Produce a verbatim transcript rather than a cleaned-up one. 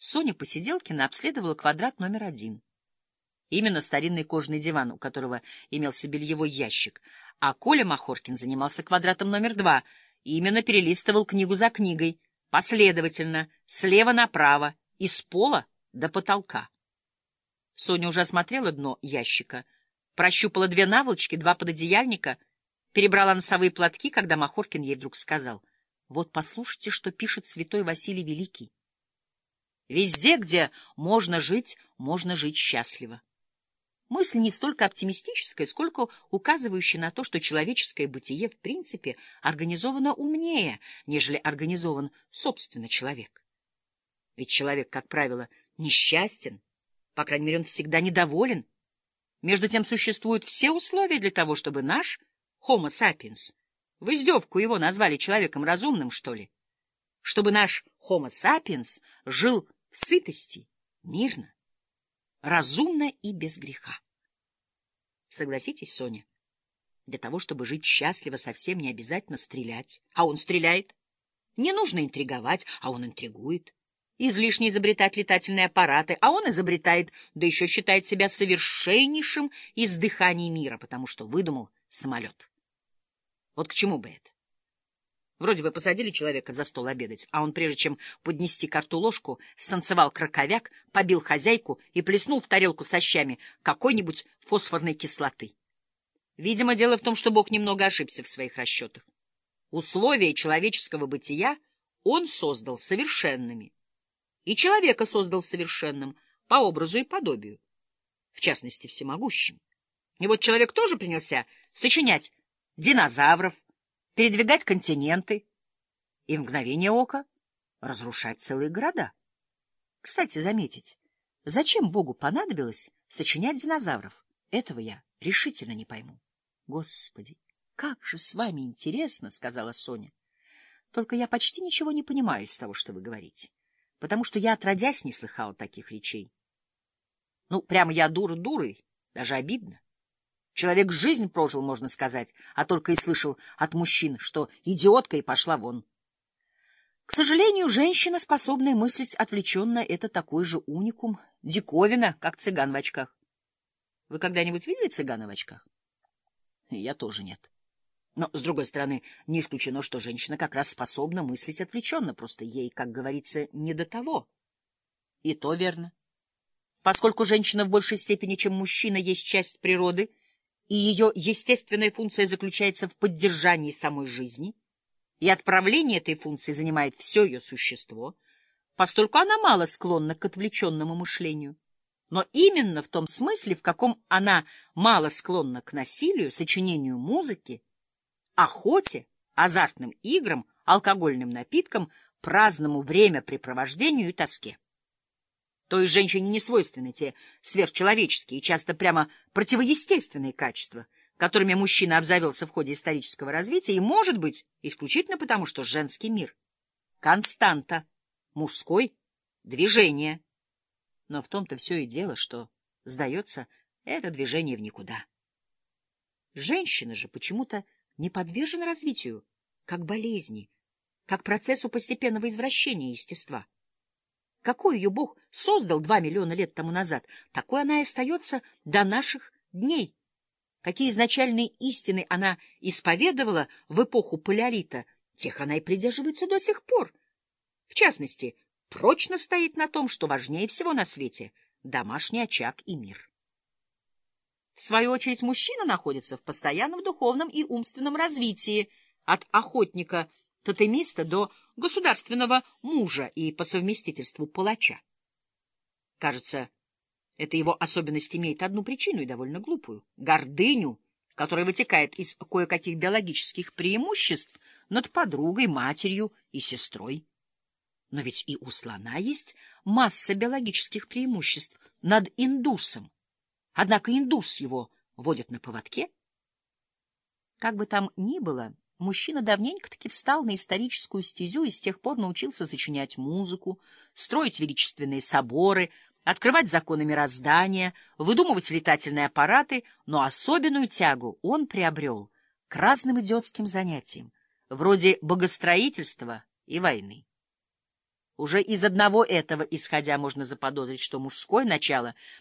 Соня Посиделкина обследовала квадрат номер один. Именно старинный кожаный диван, у которого имелся бельевой ящик, а Коля Махоркин занимался квадратом номер два и именно перелистывал книгу за книгой, последовательно, слева направо, из пола до потолка. Соня уже осмотрела дно ящика, прощупала две наволочки, два пододеяльника, перебрала носовые платки, когда Махоркин ей вдруг сказал: «Вот послушайте, что пишет святой Василий Великий. Везде, где можно жить, можно жить счастливо». Мысль не столько оптимистическая, сколько указывающая на то, что человеческое бытие в принципе организовано умнее, нежели организован собственно человек. Ведь человек, как правило, несчастен, по крайней мере, он всегда недоволен. Между тем существуют все условия для того, чтобы наш Homo sapiens, в издевку его назвали человеком разумным, что ли, чтобы наш Homo sapiens жил в сытости, мирно, разумно и без греха. Согласитесь, Соня, для того, чтобы жить счастливо, совсем не обязательно стрелять, а он стреляет. Не нужно интриговать, а он интригует. Излишне изобретать летательные аппараты, а он изобретает, да еще считает себя совершеннейшим из дыханий мира, потому что выдумал самолет. Вот к чему бы это? Вроде бы посадили человека за стол обедать, а он, прежде чем поднести ко рту ложку, станцевал краковяк, побил хозяйку и плеснул в тарелку со щами какой-нибудь фосфорной кислоты. Видимо, дело в том, что Бог немного ошибся в своих расчетах. Условия человеческого бытия он создал совершенными, и человека создал совершенным по образу и подобию, в частности, всемогущим. И вот человек тоже принялся сочинять динозавров, передвигать континенты и в мгновение ока разрушать целые города. Кстати, заметить, зачем Богу понадобилось сочинять динозавров? Этого я решительно не пойму. — Господи, как же с вами интересно, — сказала Соня. — Только я почти ничего не понимаю из того, что вы говорите, потому что я отродясь не слыхала таких речей. Ну, прямо я дура дурой, даже обидно. Человек жизнь прожил, можно сказать, а только и слышал от мужчин, что идиотка и пошла вон. К сожалению, женщина, способная мыслить отвлеченно, — это такой же уникум, диковина, как цыган в очках. Вы когда-нибудь видели цыгана в очках? Я тоже нет. Но, с другой стороны, не исключено, что женщина как раз способна мыслить отвлеченно, просто ей, как говорится, не до того. И то верно. Поскольку женщина в большей степени, чем мужчина, есть часть природы, и ее естественная функция заключается в поддержании самой жизни, и отправление этой функции занимает все ее существо, постольку она мало склонна к отвлеченному мышлению. Но именно в том смысле, в каком она мало склонна к насилию, сочинению музыки, охоте, азартным играм, алкогольным напиткам, праздному времяпрепровождению и тоске. То есть женщине не свойственны те сверхчеловеческие и часто прямо противоестественные качества, которыми мужчина обзавелся в ходе исторического развития, и, может быть, исключительно потому, что женский мир — константа, мужской — движение. Но в том-то все и дело, что, сдается, это движение в никуда. Женщина же почему-то не подвержена развитию, как болезни, как процессу постепенного извращения естества. Какой ее Бог создал два миллиона лет тому назад, такой она и остается до наших дней. Какие изначальные истины она исповедовала в эпоху палеолита, тех она и придерживается до сих пор. В частности, прочно стоит на том, что важнее всего на свете — домашний очаг и мир. В свою очередь, мужчина находится в постоянном духовном и умственном развитии, от охотника-тотемиста до государственного мужа и по совместительству палача. Кажется, эта его особенность имеет одну причину и довольно глупую — гордыню, которая вытекает из кое-каких биологических преимуществ над подругой, матерью и сестрой. Но ведь и у слона есть масса биологических преимуществ над индусом. Однако индус его водит на поводке. Как бы там ни было, мужчина давненько-таки встал на историческую стезю и с тех пор научился сочинять музыку, строить величественные соборы, открывать законы мироздания, выдумывать летательные аппараты, но особенную тягу он приобрел к разным идиотским занятиям, вроде богостроительства и войны. Уже из одного этого исходя можно заподозрить, что мужское начало